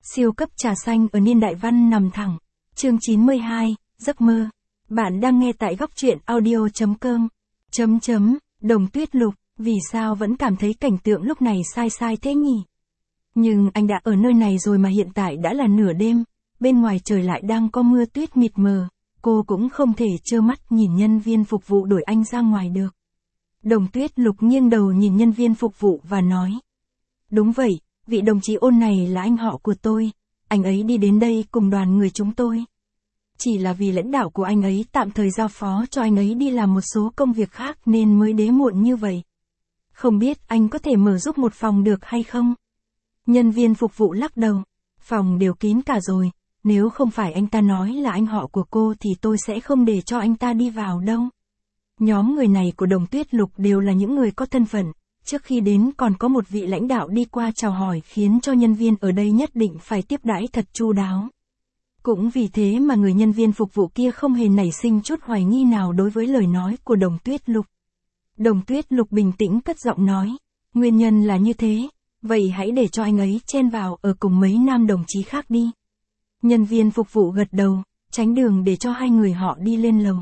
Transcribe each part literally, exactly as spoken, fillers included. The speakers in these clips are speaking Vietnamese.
Siêu cấp trà xanh ở niên đại văn nằm thẳng. Chương chín mươi hai, giấc mơ. Bạn đang nghe tại góc truyện audio.com. Chấm chấm, Đồng Tuyết Lục, vì sao vẫn cảm thấy cảnh tượng lúc này sai sai thế nhỉ? Nhưng anh đã ở nơi này rồi mà hiện tại đã là nửa đêm, bên ngoài trời lại đang có mưa tuyết mịt mờ, cô cũng không thể trơ mắt nhìn nhân viên phục vụ đuổi anh ra ngoài được. Đồng Tuyết Lục nghiêng đầu nhìn nhân viên phục vụ và nói. Đúng vậy, vị đồng chí Ôn này là anh họ của tôi, anh ấy đi đến đây cùng đoàn người chúng tôi. Chỉ là vì lãnh đạo của anh ấy tạm thời giao phó cho anh ấy đi làm một số công việc khác nên mới đến muộn như vậy. Không biết anh có thể mở giúp một phòng được hay không? Nhân viên phục vụ lắc đầu, phòng đều kín cả rồi, nếu không phải anh ta nói là anh họ của cô thì tôi sẽ không để cho anh ta đi vào đâu. Nhóm người này của Đồng Tuyết Lục đều là những người có thân phận, trước khi đến còn có một vị lãnh đạo đi qua chào hỏi khiến cho nhân viên ở đây nhất định phải tiếp đãi thật chu đáo. Cũng vì thế mà người nhân viên phục vụ kia không hề nảy sinh chút hoài nghi nào đối với lời nói của Đồng Tuyết Lục. Đồng Tuyết Lục bình tĩnh cất giọng nói, nguyên nhân là như thế, vậy hãy để cho anh ấy chen vào ở cùng mấy nam đồng chí khác đi. Nhân viên phục vụ gật đầu, tránh đường để cho hai người họ đi lên lầu.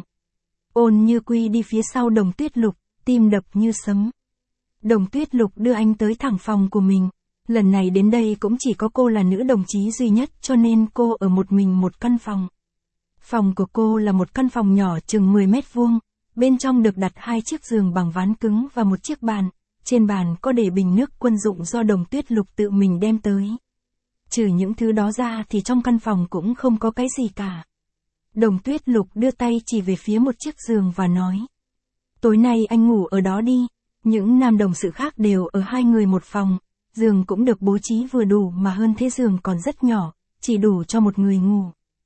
Ôn Như Quy đi phía sau Đồng Tuyết Lục, tim đập như sấm. Đồng Tuyết Lục đưa anh tới thẳng phòng của mình. Lần này đến đây cũng chỉ có cô là nữ đồng chí duy nhất cho nên cô ở một mình một căn phòng. Phòng của cô là một căn phòng nhỏ chừng mười mét vuông, bên trong được đặt hai chiếc giường bằng ván cứng và một chiếc bàn, trên bàn có để bình nước quân dụng do Đồng Tuyết Lục tự mình đem tới. Trừ những thứ đó ra thì trong căn phòng cũng không có cái gì cả. Đồng Tuyết Lục đưa tay chỉ về phía một chiếc giường và nói. Tối nay anh ngủ ở đó đi, những nam đồng sự khác đều ở hai người một phòng. Giường cũng được bố trí vừa đủ mà hơn thế giường còn rất nhỏ, chỉ đủ cho một người ngủ.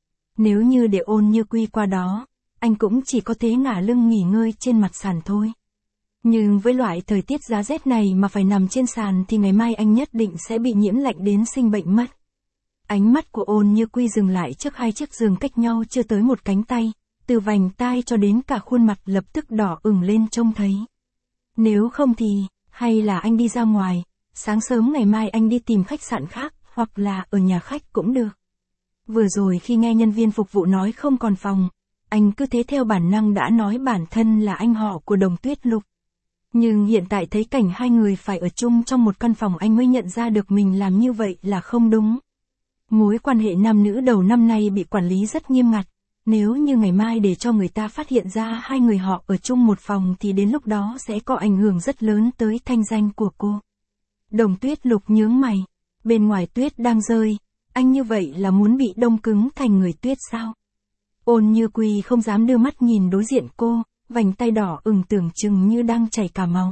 Nếu như để Ôn Như Quy qua đó, anh cũng chỉ có thế ngả lưng nghỉ ngơi trên mặt sàn thôi. Nhưng với loại thời tiết giá rét này mà phải nằm trên sàn thì ngày mai anh nhất định sẽ bị nhiễm lạnh đến sinh bệnh mất. Ánh mắt của Ôn Như Quy dừng lại trước hai chiếc giường cách nhau chưa tới một cánh tay, từ vành tai cho đến cả khuôn mặt lập tức đỏ ửng lên trông thấy. Nếu không thì, hay là anh đi ra ngoài. Sáng sớm ngày mai anh đi tìm khách sạn khác, hoặc là ở nhà khách cũng được. Vừa rồi khi nghe nhân viên phục vụ nói không còn phòng, anh cứ thế theo bản năng đã nói bản thân là anh họ của Đồng Tuyết Lục. Nhưng hiện tại thấy cảnh hai người phải ở chung trong một căn phòng anh mới nhận ra được mình làm như vậy là không đúng. Mối quan hệ nam nữ đầu năm nay bị quản lý rất nghiêm ngặt. Nếu như ngày mai để cho người ta phát hiện ra hai người họ ở chung một phòng thì đến lúc đó sẽ có ảnh hưởng rất lớn tới thanh danh của cô. Đồng Tuyết Lục nhướng mày, bên ngoài tuyết đang rơi, anh như vậy là muốn bị đông cứng thành người tuyết sao? Ôn Như Quy không dám đưa mắt nhìn đối diện cô, vành tay đỏ ửng tưởng chừng như đang chảy cả máu.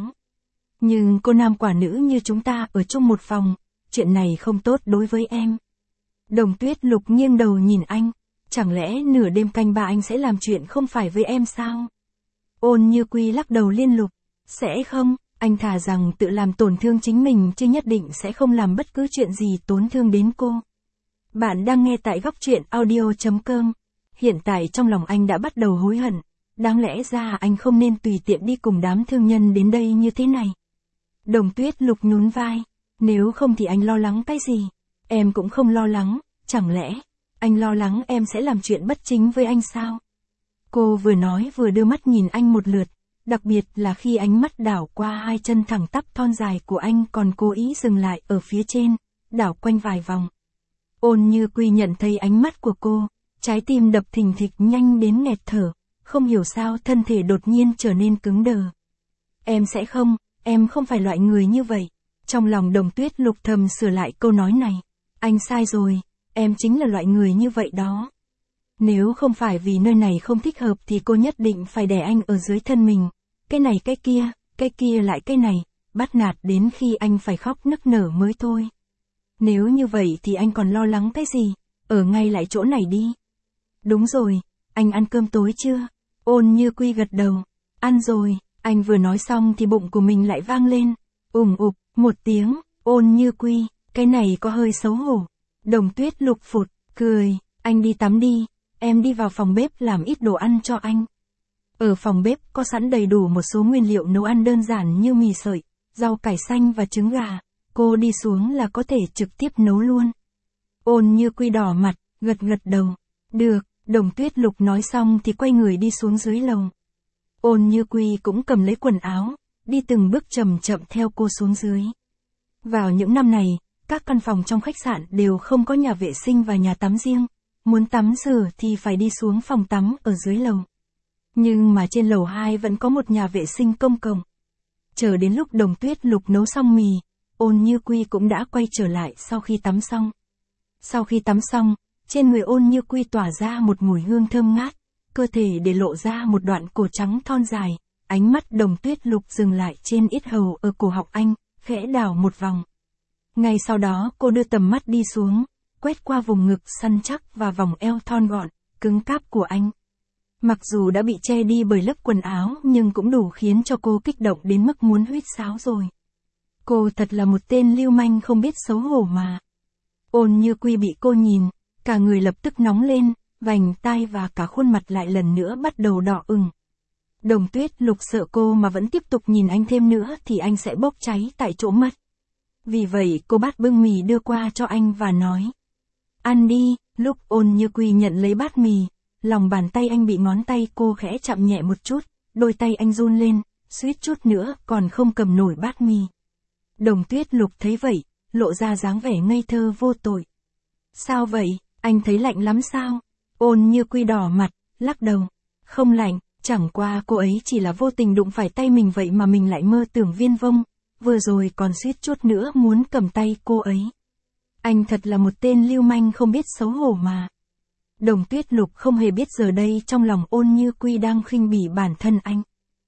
Nhưng cô nam quả nữ như chúng ta ở chung một phòng, chuyện này không tốt đối với em. Đồng Tuyết Lục nghiêng đầu nhìn anh, chẳng lẽ nửa đêm canh ba anh sẽ làm chuyện không phải với em sao? Ôn Như Quy lắc đầu liên lục, sẽ không. Anh thà rằng tự làm tổn thương chính mình chứ nhất định sẽ không làm bất cứ chuyện gì tổn thương đến cô. Bạn đang nghe tại góc truyện audio.com. Hiện tại trong lòng anh đã bắt đầu hối hận. Đáng lẽ ra anh không nên tùy tiện đi cùng đám thương nhân đến đây như thế này. Đồng Tuyết Lục nhún vai. Nếu không thì anh lo lắng cái gì? Em cũng không lo lắng. Chẳng lẽ anh lo lắng em sẽ làm chuyện bất chính với anh sao? Cô vừa nói vừa đưa mắt nhìn anh một lượt. Đặc biệt là khi ánh mắt đảo qua hai chân thẳng tắp thon dài của anh còn cố ý dừng lại ở phía trên, đảo quanh vài vòng. Ôn Như Quy nhận thấy ánh mắt của cô, trái tim đập thình thịch nhanh đến nghẹt thở, không hiểu sao thân thể đột nhiên trở nên cứng đờ. Em sẽ không, em không phải loại người như vậy. Trong lòng Đồng Tuyết Lục thầm sửa lại câu nói này. Anh sai rồi, em chính là loại người như vậy đó. Nếu không phải vì nơi này không thích hợp thì cô nhất định phải đè anh ở dưới thân mình. Cái này cái kia, cái kia lại cái này, bắt nạt đến khi anh phải khóc nức nở mới thôi. Nếu như vậy thì anh còn lo lắng cái gì, ở ngay lại chỗ này đi. Đúng rồi, anh ăn cơm tối chưa? Ôn Như Quy gật đầu, ăn rồi, anh vừa nói xong thì bụng của mình lại vang lên, ủng ục, một tiếng, Ôn Như Quy, cái này có hơi xấu hổ. Đồng Tuyết Lục phụt, cười, anh đi tắm đi, em đi vào phòng bếp làm ít đồ ăn cho anh. Ở phòng bếp có sẵn đầy đủ một số nguyên liệu nấu ăn đơn giản như mì sợi, rau cải xanh và trứng gà, cô đi xuống là có thể trực tiếp nấu luôn. Ôn Như Quy đỏ mặt, gật gật đầu. Được, Đồng Tuyết Lục nói xong thì quay người đi xuống dưới lầu. Ôn Như Quy cũng cầm lấy quần áo, đi từng bước chậm chậm theo cô xuống dưới. Vào những năm này, các căn phòng trong khách sạn đều không có nhà vệ sinh và nhà tắm riêng. Muốn tắm rửa thì phải đi xuống phòng tắm ở dưới lầu. Nhưng mà trên lầu hai vẫn có một nhà vệ sinh công cộng. Chờ đến lúc Đồng Tuyết Lục nấu xong mì, Ôn Như Quy cũng đã quay trở lại sau khi tắm xong. Sau khi tắm xong, trên người Ôn Như Quy tỏa ra một mùi hương thơm ngát, cơ thể để lộ ra một đoạn cổ trắng thon dài, ánh mắt Đồng Tuyết Lục dừng lại trên yết hầu ở cổ họng anh, khẽ đảo một vòng. Ngay sau đó cô đưa tầm mắt đi xuống, quét qua vùng ngực săn chắc và vòng eo thon gọn, cứng cáp của anh. Mặc dù đã bị che đi bởi lớp quần áo nhưng cũng đủ khiến cho cô kích động đến mức muốn huýt sáo rồi. Cô thật là một tên lưu manh không biết xấu hổ mà. Ôn Như Quy bị cô nhìn, cả người lập tức nóng lên, vành tai và cả khuôn mặt lại lần nữa bắt đầu đỏ ửng. Đồng Tuyết Lục sợ cô mà vẫn tiếp tục nhìn anh thêm nữa thì anh sẽ bốc cháy tại chỗ mất. Vì vậy cô bắt bưng mì đưa qua cho anh và nói. Ăn đi. Lúc Ôn Như Quy nhận lấy bát mì, lòng bàn tay anh bị ngón tay cô khẽ chạm nhẹ một chút, đôi tay anh run lên, suýt chút nữa còn không cầm nổi bát mì. Đồng Tuyết Lục thấy vậy, lộ ra dáng vẻ ngây thơ vô tội. Sao vậy, anh thấy lạnh lắm sao? Ôn Như Quy đỏ mặt, lắc đầu. Không lạnh, chẳng qua cô ấy chỉ là vô tình đụng phải tay mình vậy mà mình lại mơ tưởng viên vông, vừa rồi còn suýt chút nữa muốn cầm tay cô ấy. Anh thật là một tên lưu manh không biết xấu hổ mà. Đồng Tuyết Lục không hề biết giờ đây trong lòng Ôn Như Quy đang khinh bỉ bản thân anh.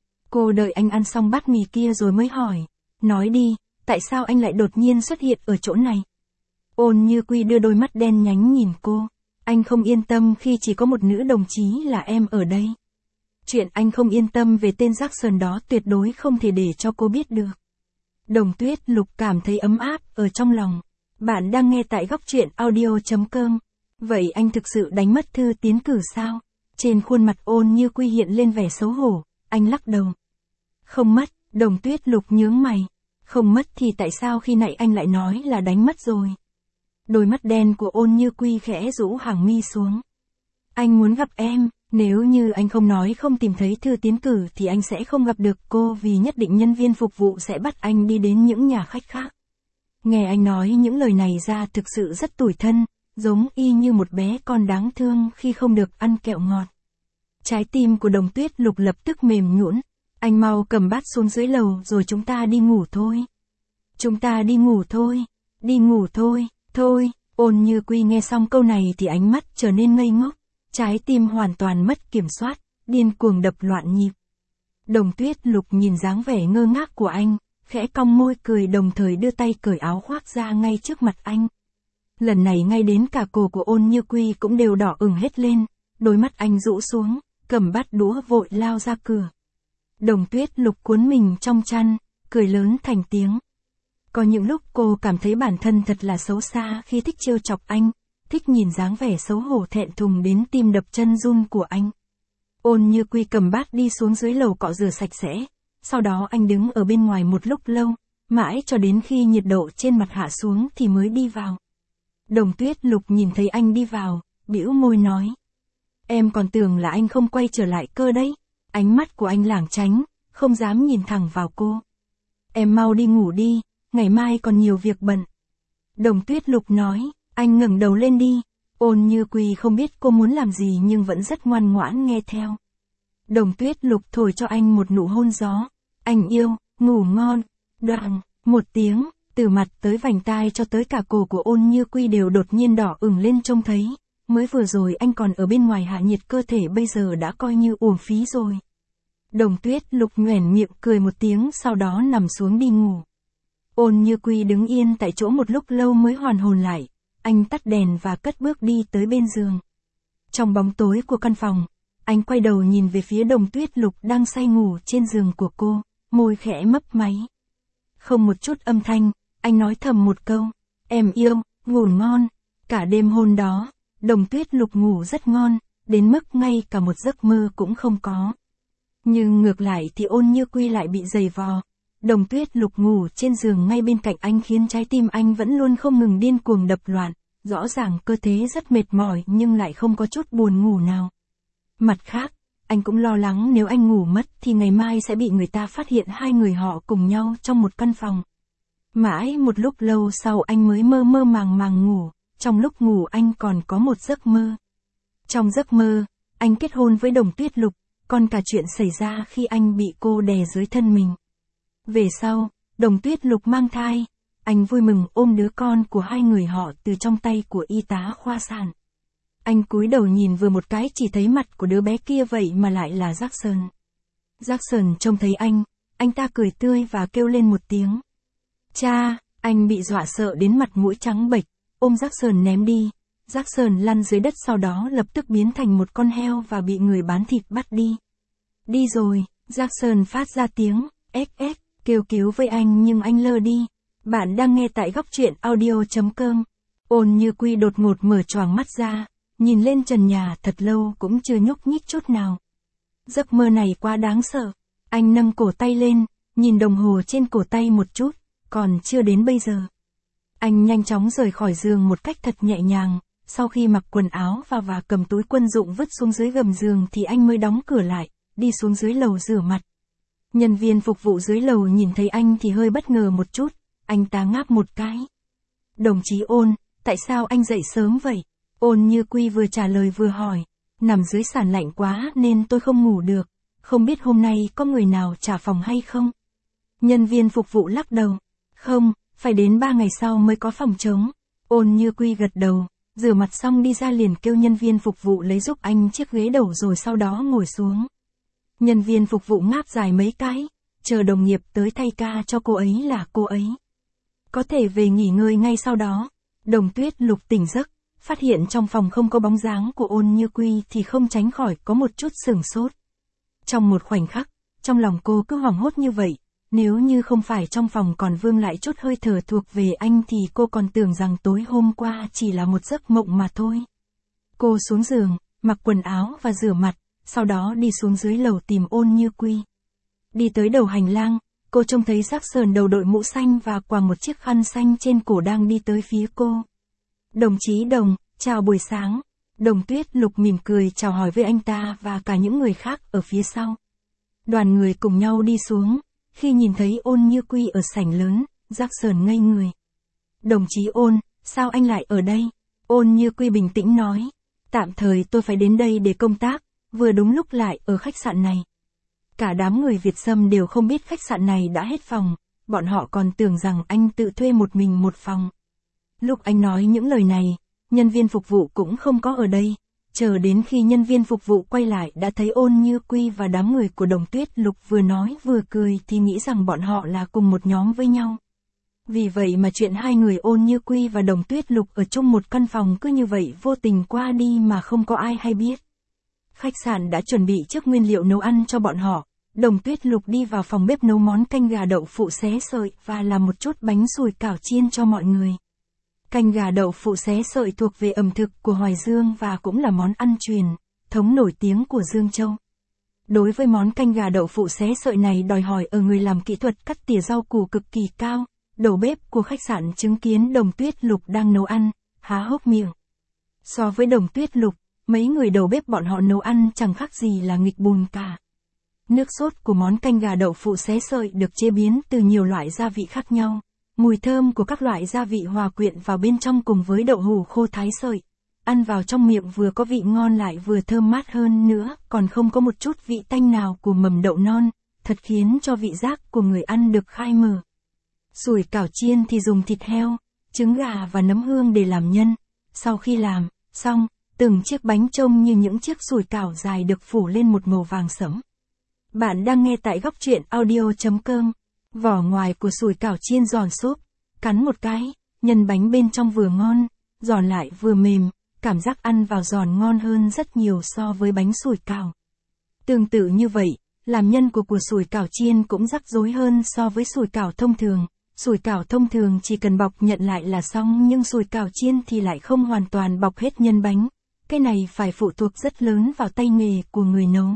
Cô đợi anh ăn xong bát mì kia rồi mới hỏi. Nói đi, tại sao anh lại đột nhiên xuất hiện ở chỗ này? Ôn Như Quy đưa đôi mắt đen nhánh nhìn cô. Anh không yên tâm khi chỉ có một nữ đồng chí là em ở đây. Chuyện anh không yên tâm về tên Jackson đó tuyệt đối không thể để cho cô biết được. Đồng Tuyết Lục cảm thấy ấm áp ở trong lòng. Bạn đang nghe tại góc truyện audio chấm com. Vậy anh thực sự đánh mất thư tiến cử sao? Trên khuôn mặt Ôn Như Quy hiện lên vẻ xấu hổ, anh lắc đầu. Không mất, Đồng Tuyết Lục nhướng mày. Không mất thì tại sao khi nãy anh lại nói là đánh mất rồi? Đôi mắt đen của Ôn Như Quy khẽ rũ hàng mi xuống. Anh muốn gặp em, nếu như anh không nói không tìm thấy thư tiến cử thì anh sẽ không gặp được cô vì nhất định nhân viên phục vụ sẽ bắt anh đi đến những nhà khách khác. Nghe anh nói những lời này ra thực sự rất tủi thân, giống y như một bé con đáng thương khi không được ăn kẹo ngọt. Trái tim của Đồng Tuyết Lục lập tức mềm nhũn. Anh mau cầm bát xuống dưới lầu rồi chúng ta đi ngủ thôi. Chúng ta đi ngủ thôi, đi ngủ thôi, thôi. Ôn Như Quy nghe xong câu này thì ánh mắt trở nên ngây ngốc, trái tim hoàn toàn mất kiểm soát, điên cuồng đập loạn nhịp. Đồng Tuyết Lục nhìn dáng vẻ ngơ ngác của anh, khẽ cong môi cười đồng thời đưa tay cởi áo khoác ra ngay trước mặt anh. Lần này ngay đến cả cổ của Ôn Như Quy cũng đều đỏ ửng hết lên, đôi mắt anh rũ xuống, cầm bát đũa vội lao ra cửa. Đồng Tuyết Lục cuốn mình trong chăn, cười lớn thành tiếng. Có những lúc cô cảm thấy bản thân thật là xấu xa khi thích trêu chọc anh, thích nhìn dáng vẻ xấu hổ thẹn thùng đến tim đập chân run của anh. Ôn Như Quy cầm bát đi xuống dưới lầu cọ rửa sạch sẽ, sau đó anh đứng ở bên ngoài một lúc lâu, mãi cho đến khi nhiệt độ trên mặt hạ xuống thì mới đi vào. Đồng Tuyết Lục nhìn thấy anh đi vào, bĩu môi nói. Em còn tưởng là anh không quay trở lại cơ đấy. Ánh mắt của anh lảng tránh, không dám nhìn thẳng vào cô. Em mau đi ngủ đi, ngày mai còn nhiều việc bận. Đồng Tuyết Lục nói, anh ngẩng đầu lên đi. Ôn Như Quy không biết cô muốn làm gì nhưng vẫn rất ngoan ngoãn nghe theo. Đồng Tuyết Lục thổi cho anh một nụ hôn gió. Anh yêu, ngủ ngon. Đoạn, một tiếng, từ mặt tới vành tai cho tới cả cổ của Ôn Như Quy đều đột nhiên đỏ ửng lên trông thấy. Mới vừa rồi anh còn ở bên ngoài hạ nhiệt cơ thể bây giờ đã coi như uổng phí rồi. Đồng Tuyết Lục nhoẻn miệng cười một tiếng sau đó nằm xuống đi ngủ. Ôn Như Quy đứng yên tại chỗ một lúc lâu mới hoàn hồn lại. Anh tắt đèn và cất bước đi tới bên giường. Trong bóng tối của căn phòng, anh quay đầu nhìn về phía Đồng Tuyết Lục đang say ngủ trên giường của cô, môi khẽ mấp máy. Không một chút âm thanh, anh nói thầm một câu, em yêu, ngủ ngon. Cả đêm hôm đó, Đồng Tuyết Lục ngủ rất ngon, đến mức ngay cả một giấc mơ cũng không có. Nhưng ngược lại thì Ôn Như Quy lại bị giày vò. Đồng Tuyết Lục ngủ trên giường ngay bên cạnh anh khiến trái tim anh vẫn luôn không ngừng điên cuồng đập loạn, rõ ràng cơ thể rất mệt mỏi nhưng lại không có chút buồn ngủ nào. Mặt khác, anh cũng lo lắng nếu anh ngủ mất thì ngày mai sẽ bị người ta phát hiện hai người họ cùng nhau trong một căn phòng. Mãi một lúc lâu sau anh mới mơ mơ màng màng ngủ, trong lúc ngủ anh còn có một giấc mơ. Trong giấc mơ, anh kết hôn với Đồng Tuyết Lục, còn cả chuyện xảy ra khi anh bị cô đè dưới thân mình. Về sau, Đồng Tuyết Lục mang thai, anh vui mừng ôm đứa con của hai người họ từ trong tay của y tá khoa sản. Anh cúi đầu nhìn vừa một cái chỉ thấy mặt của đứa bé kia vậy mà lại là Jackson. Jackson trông thấy anh, anh ta cười tươi và kêu lên một tiếng. Cha, anh bị dọa sợ đến mặt mũi trắng bệch, ôm Jackson ném đi. Jackson lăn dưới đất sau đó lập tức biến thành một con heo và bị người bán thịt bắt đi. Đi rồi, Jackson phát ra tiếng, ếch ếch, kêu cứu với anh nhưng anh lơ đi. Bạn đang nghe tại góc truyện audio chấm com. Ôn Như Quy đột ngột mở choàng mắt ra, nhìn lên trần nhà thật lâu cũng chưa nhúc nhích chút nào. Giấc mơ này quá đáng sợ. Anh nâng cổ tay lên, nhìn đồng hồ trên cổ tay một chút, còn chưa đến bây giờ. Anh nhanh chóng rời khỏi giường một cách thật nhẹ nhàng, sau khi mặc quần áo vào và cầm túi quân dụng vứt xuống dưới gầm giường thì anh mới đóng cửa lại, đi xuống dưới lầu rửa mặt. Nhân viên phục vụ dưới lầu nhìn thấy anh thì hơi bất ngờ một chút, anh ta ngáp một cái. Đồng chí Ôn, tại sao anh dậy sớm vậy? Ôn Như Quy vừa trả lời vừa hỏi, nằm dưới sàn lạnh quá nên tôi không ngủ được, không biết hôm nay có người nào trả phòng hay không? Nhân viên phục vụ lắc đầu, không, phải đến ba ngày sau mới có phòng trống. Ôn Như Quy gật đầu, rửa mặt xong đi ra liền kêu nhân viên phục vụ lấy giúp anh chiếc ghế đầu rồi sau đó ngồi xuống. Nhân viên phục vụ ngáp dài mấy cái, chờ đồng nghiệp tới thay ca cho cô ấy là cô ấy có thể về nghỉ ngơi ngay sau đó. Đồng Tuyết Lục tỉnh giấc, phát hiện trong phòng không có bóng dáng của Ôn Như Quy thì không tránh khỏi có một chút sửng sốt. Trong một khoảnh khắc, trong lòng cô cứ hoảng hốt như vậy, nếu như không phải trong phòng còn vương lại chút hơi thở thuộc về anh thì cô còn tưởng rằng tối hôm qua chỉ là một giấc mộng mà thôi. Cô xuống giường, mặc quần áo và rửa mặt, sau đó đi xuống dưới lầu tìm Ôn Như Quy. Đi tới đầu hành lang, cô trông thấy Jackson đầu đội mũ xanh và quàng một chiếc khăn xanh trên cổ đang đi tới phía cô. Đồng chí Đồng, chào buổi sáng. Đồng Tuyết Lục mỉm cười chào hỏi với anh ta và cả những người khác ở phía sau. Đoàn người cùng nhau đi xuống, khi nhìn thấy Ôn Như Quy ở sảnh lớn, Jackson ngây người. Đồng chí Ôn, sao anh lại ở đây? Ôn Như Quy bình tĩnh nói, tạm thời tôi phải đến đây để công tác, vừa đúng lúc lại ở khách sạn này. Cả đám người Việt Sâm đều không biết khách sạn này đã hết phòng, bọn họ còn tưởng rằng anh tự thuê một mình một phòng. Lúc anh nói những lời này, nhân viên phục vụ cũng không có ở đây, chờ đến khi nhân viên phục vụ quay lại đã thấy Ôn Như Quy và đám người của Đồng Tuyết Lục vừa nói vừa cười thì nghĩ rằng bọn họ là cùng một nhóm với nhau. Vì vậy mà chuyện hai người Ôn Như Quy và Đồng Tuyết Lục ở chung một căn phòng cứ như vậy vô tình qua đi mà không có ai hay biết. Khách sạn đã chuẩn bị trước nguyên liệu nấu ăn cho bọn họ. Đồng Tuyết Lục đi vào phòng bếp nấu món canh gà đậu phụ xé sợi và làm một chút bánh sủi cảo chiên cho mọi người. Canh gà đậu phụ xé sợi thuộc về ẩm thực của Hoài Dương và cũng là món ăn truyền thống nổi tiếng của Dương Châu. Đối với món canh gà đậu phụ xé sợi này đòi hỏi ở người làm kỹ thuật cắt tỉa rau củ cực kỳ cao. Đầu bếp của khách sạn chứng kiến Đồng Tuyết Lục đang nấu ăn, há hốc miệng. So với Đồng Tuyết Lục, mấy người đầu bếp bọn họ nấu ăn chẳng khác gì là nghịch bùn cả. Nước sốt của món canh gà đậu phụ xé sợi được chế biến từ nhiều loại gia vị khác nhau. Mùi thơm của các loại gia vị hòa quyện vào bên trong cùng với đậu hủ khô thái sợi. Ăn vào trong miệng vừa có vị ngon lại vừa thơm mát hơn nữa, còn không có một chút vị tanh nào của mầm đậu non, thật khiến cho vị giác của người ăn được khai mở. Sủi cảo chiên thì dùng thịt heo, trứng gà và nấm hương để làm nhân. Sau khi làm xong, từng chiếc bánh trông như những chiếc sủi cảo dài được phủ lên một màu vàng sẫm. Bạn đang nghe tại góc truyện audio chấm com. Vỏ ngoài của sủi cảo chiên giòn xốp, cắn một cái, nhân bánh bên trong vừa ngon, giòn lại vừa mềm, cảm giác ăn vào giòn ngon hơn rất nhiều so với bánh sủi cảo. Tương tự như vậy, làm nhân của của sủi cảo chiên cũng rắc rối hơn so với sủi cảo thông thường. Sủi cảo thông thường chỉ cần bọc nhận lại là xong nhưng sủi cảo chiên thì lại không hoàn toàn bọc hết nhân bánh. Cái này phải phụ thuộc rất lớn vào tay nghề của người nấu.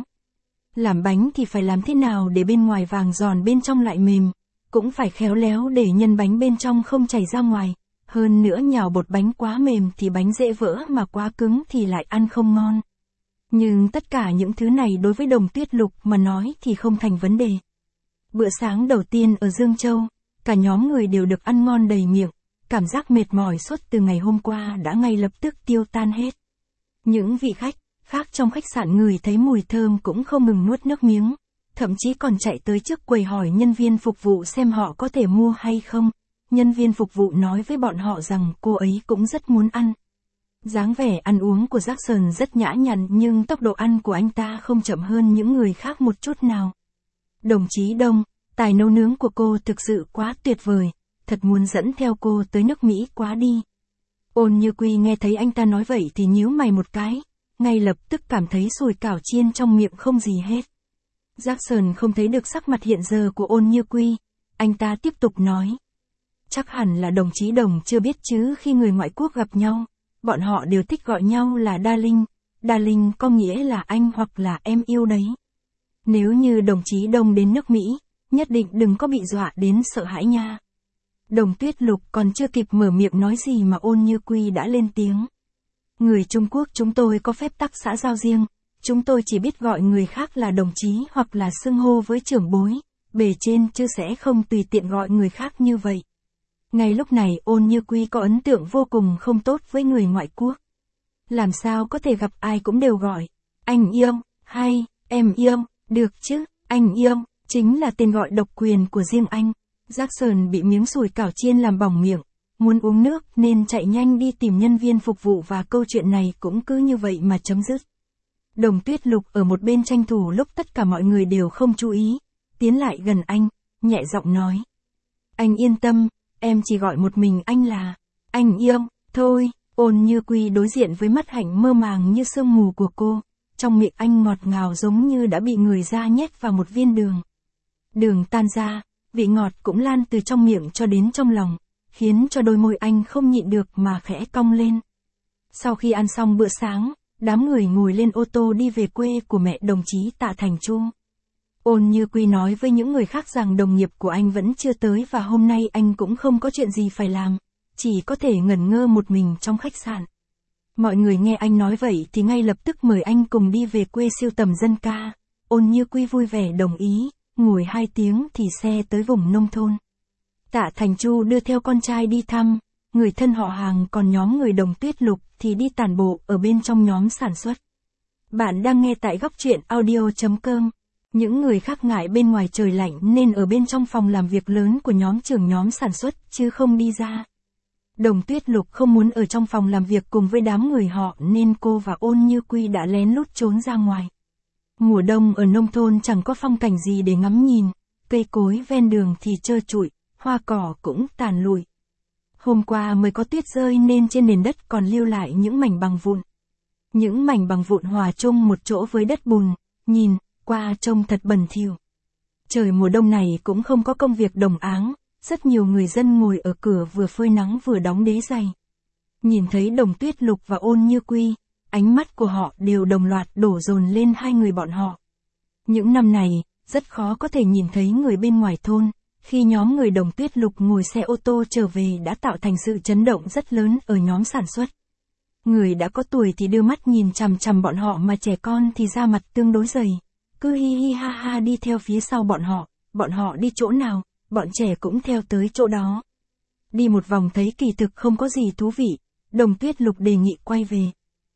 Làm bánh thì phải làm thế nào để bên ngoài vàng giòn bên trong lại mềm, cũng phải khéo léo để nhân bánh bên trong không chảy ra ngoài, hơn nữa nhào bột bánh quá mềm thì bánh dễ vỡ mà quá cứng thì lại ăn không ngon. Nhưng tất cả những thứ này đối với Đồng Tuyết Lục mà nói thì không thành vấn đề. Bữa sáng đầu tiên ở Dương Châu, cả nhóm người đều được ăn ngon đầy miệng, cảm giác mệt mỏi suốt từ ngày hôm qua đã ngay lập tức tiêu tan hết. Những vị khách khác trong khách sạn ngửi thấy mùi thơm cũng không ngừng nuốt nước miếng, thậm chí còn chạy tới trước quầy hỏi nhân viên phục vụ xem họ có thể mua hay không. Nhân viên phục vụ nói với bọn họ rằng cô ấy cũng rất muốn ăn. Dáng vẻ ăn uống của Jackson rất nhã nhặn nhưng tốc độ ăn của anh ta không chậm hơn những người khác một chút nào. Đồng chí Đông, tài nấu nướng của cô thực sự quá tuyệt vời, thật muốn dẫn theo cô tới nước Mỹ quá đi. Ôn Như Quy nghe thấy anh ta nói vậy thì nhíu mày một cái, ngay lập tức cảm thấy sùi cảo chiên trong miệng không gì hết. Jackson không thấy được sắc mặt hiện giờ của Ôn Như Quy, anh ta tiếp tục nói. Chắc hẳn là đồng chí Đồng chưa biết chứ, khi người ngoại quốc gặp nhau, bọn họ đều thích gọi nhau là Darling, Darling có nghĩa là anh hoặc là em yêu đấy. Nếu như đồng chí Đông đến nước Mỹ, nhất định đừng có bị dọa đến sợ hãi nha. Đồng Tuyết Lục còn chưa kịp mở miệng nói gì mà Ôn Như Quy đã lên tiếng. Người Trung Quốc chúng tôi có phép tắc xã giao riêng, chúng tôi chỉ biết gọi người khác là đồng chí hoặc là xưng hô với trưởng bối, bề trên chứ sẽ không tùy tiện gọi người khác như vậy. Ngay lúc này Ôn Như Quy có ấn tượng vô cùng không tốt với người ngoại quốc. Làm sao có thể gặp ai cũng đều gọi, anh yêu, hay, em yêu, được chứ, anh yêu, chính là tên gọi độc quyền của riêng anh. Jackson bị miếng sùi cảo chiên làm bỏng miệng, muốn uống nước nên chạy nhanh đi tìm nhân viên phục vụ và câu chuyện này cũng cứ như vậy mà chấm dứt. Đồng Tuyết Lục ở một bên tranh thủ lúc tất cả mọi người đều không chú ý, tiến lại gần anh, nhẹ giọng nói. Anh yên tâm, em chỉ gọi một mình anh là, anh yêu, thôi. Ôn Như Quy đối diện với mắt hạnh mơ màng như sương mù của cô, trong miệng anh ngọt ngào giống như đã bị người da nhét vào một viên đường. Đường tan ra, vị ngọt cũng lan từ trong miệng cho đến trong lòng, khiến cho đôi môi anh không nhịn được mà khẽ cong lên. Sau khi ăn xong bữa sáng, đám người ngồi lên ô tô đi về quê của mẹ đồng chí Tạ Thành Chu. Ôn Như Quy nói với những người khác rằng đồng nghiệp của anh vẫn chưa tới và hôm nay anh cũng không có chuyện gì phải làm, chỉ có thể ngẩn ngơ một mình trong khách sạn. Mọi người nghe anh nói vậy thì ngay lập tức mời anh cùng đi về quê sưu tầm dân ca. Ôn Như Quy vui vẻ đồng ý, ngồi hai tiếng thì xe tới vùng nông thôn. Tạ Thành Chu đưa theo con trai đi thăm, người thân họ hàng, còn nhóm người Đồng Tuyết Lục thì đi tản bộ ở bên trong nhóm sản xuất. Bạn đang nghe tại góc truyện audio chấm com. Những người khác ngại bên ngoài trời lạnh nên ở bên trong phòng làm việc lớn của nhóm trưởng nhóm sản xuất chứ không đi ra. Đồng Tuyết Lục không muốn ở trong phòng làm việc cùng với đám người họ nên cô và Ôn Như Quy đã lén lút trốn ra ngoài. Mùa đông ở nông thôn chẳng có phong cảnh gì để ngắm nhìn, cây cối ven đường thì trơ trụi, hoa cỏ cũng tàn lụi. Hôm qua mới có tuyết rơi nên trên nền đất còn lưu lại những mảnh bằng vụn. Những mảnh bằng vụn hòa chung một chỗ với đất bùn, nhìn qua trông thật bẩn thỉu. Trời mùa đông này cũng không có công việc đồng áng, rất nhiều người dân ngồi ở cửa vừa phơi nắng vừa đóng đế giày. Nhìn thấy Đồng Tuyết Lục và Ôn Như Quy, ánh mắt của họ đều đồng loạt đổ dồn lên hai người bọn họ. Những năm này, rất khó có thể nhìn thấy người bên ngoài thôn, khi nhóm người Đồng Tuyết Lục ngồi xe ô tô trở về đã tạo thành sự chấn động rất lớn ở nhóm sản xuất. Người đã có tuổi thì đưa mắt nhìn chằm chằm bọn họ mà trẻ con thì da mặt tương đối dày, cứ hi hi ha ha đi theo phía sau bọn họ, bọn họ đi chỗ nào, bọn trẻ cũng theo tới chỗ đó. Đi một vòng thấy kỳ thực không có gì thú vị, Đồng Tuyết Lục đề nghị quay về.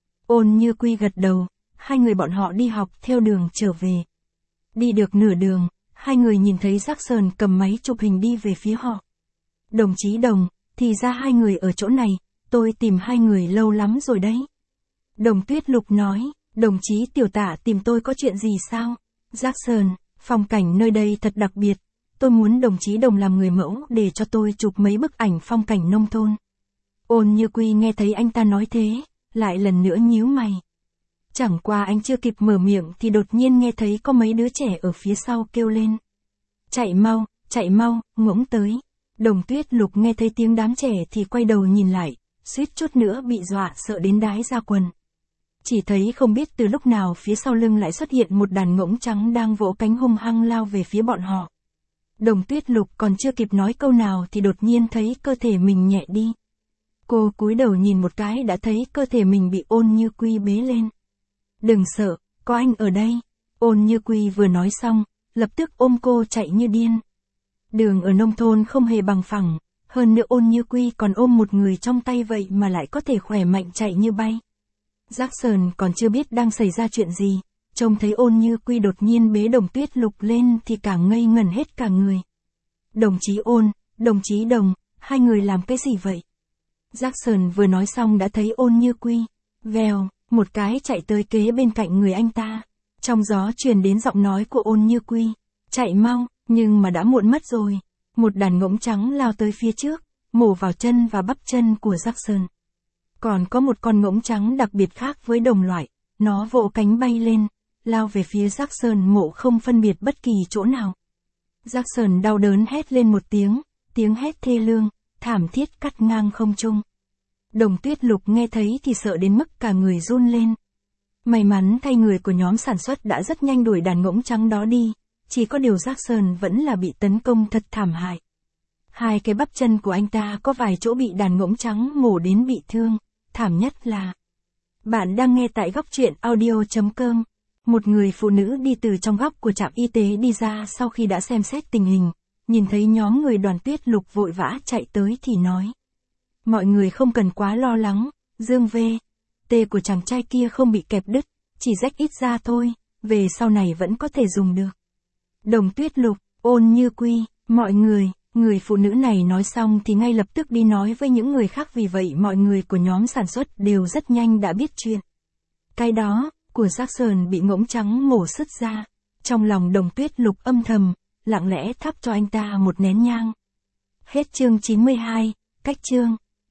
Ôn Như Quy gật đầu, hai người bọn họ đi học theo đường trở về. Đi được nửa đường, hai người nhìn thấy Jackson cầm máy chụp hình đi về phía họ. Đồng chí Đồng, thì ra hai người ở chỗ này, tôi tìm hai người lâu lắm rồi đấy. Đồng Tuyết Lục nói, đồng chí Tiểu Tạ tìm tôi có chuyện gì sao? Jackson, phong cảnh nơi đây thật đặc biệt, tôi muốn đồng chí Đồng làm người mẫu để cho tôi chụp mấy bức ảnh phong cảnh nông thôn. Ôn Như Quy nghe thấy anh ta nói thế, lại lần nữa nhíu mày. Chẳng qua anh chưa kịp mở miệng thì đột nhiên nghe thấy có mấy đứa trẻ ở phía sau kêu lên. Chạy mau, chạy mau, ngỗng tới. Đồng Tuyết Lục nghe thấy tiếng đám trẻ thì quay đầu nhìn lại, suýt chút nữa bị dọa sợ đến đái ra quần. Chỉ thấy không biết từ lúc nào phía sau lưng lại xuất hiện một đàn ngỗng trắng đang vỗ cánh hung hăng lao về phía bọn họ. Đồng Tuyết Lục còn chưa kịp nói câu nào thì đột nhiên thấy cơ thể mình nhẹ đi. Cô cúi đầu nhìn một cái đã thấy cơ thể mình bị Ôn Như Quy bế lên. Đừng sợ, có anh ở đây. Ôn Như Quy vừa nói xong, lập tức ôm cô chạy như điên. Đường ở nông thôn không hề bằng phẳng, hơn nữa Ôn Như Quy còn ôm một người trong tay vậy mà lại có thể khỏe mạnh chạy như bay. Jackson còn chưa biết đang xảy ra chuyện gì, trông thấy Ôn Như Quy đột nhiên bế Đồng Tuyết Lục lên thì cả ngây ngẩn hết cả người. Đồng chí Ôn, đồng chí Đồng, hai người làm cái gì vậy? Jackson vừa nói xong đã thấy Ôn Như Quy, vèo, một cái chạy tới kế bên cạnh người anh ta. Trong gió truyền đến giọng nói của Ôn Như Quy, chạy mau, nhưng mà đã muộn mất rồi. Một đàn ngỗng trắng lao tới phía trước, mổ vào chân và bắp chân của Jackson. Còn có một con ngỗng trắng đặc biệt khác với đồng loại, nó vỗ cánh bay lên, lao về phía Jackson mổ không phân biệt bất kỳ chỗ nào. Jackson đau đớn hét lên một tiếng, tiếng hét thê lương, thảm thiết cắt ngang không trung. Đồng Tuyết Lục nghe thấy thì sợ đến mức cả người run lên. May mắn thay người của nhóm sản xuất đã rất nhanh đuổi đàn ngỗng trắng đó đi, chỉ có điều Jackson vẫn là bị tấn công thật thảm hại. Hai cái bắp chân của anh ta có vài chỗ bị đàn ngỗng trắng mổ đến bị thương, thảm nhất là... Bạn đang nghe tại góc truyện audio chấm com. Một người phụ nữ đi từ trong góc của trạm y tế đi ra sau khi đã xem xét tình hình, nhìn thấy nhóm người Đoàn Tuyết Lục vội vã chạy tới thì nói. Mọi người không cần quá lo lắng, Dương V. T của chàng trai kia không bị kẹp đứt, chỉ rách ít ra thôi, về sau này vẫn có thể dùng được. Đồng Tuyết Lục, Ôn Như Quy, mọi người, người phụ nữ này nói xong thì ngay lập tức đi nói với những người khác, vì vậy mọi người của nhóm sản xuất đều rất nhanh đã biết chuyện. Cái đó, của Jackson bị ngỗng trắng mổ sứt ra, trong lòng Đồng Tuyết Lục âm thầm, lặng lẽ thắp cho anh ta một nén nhang. Hết chương chín mươi hai, cách chương.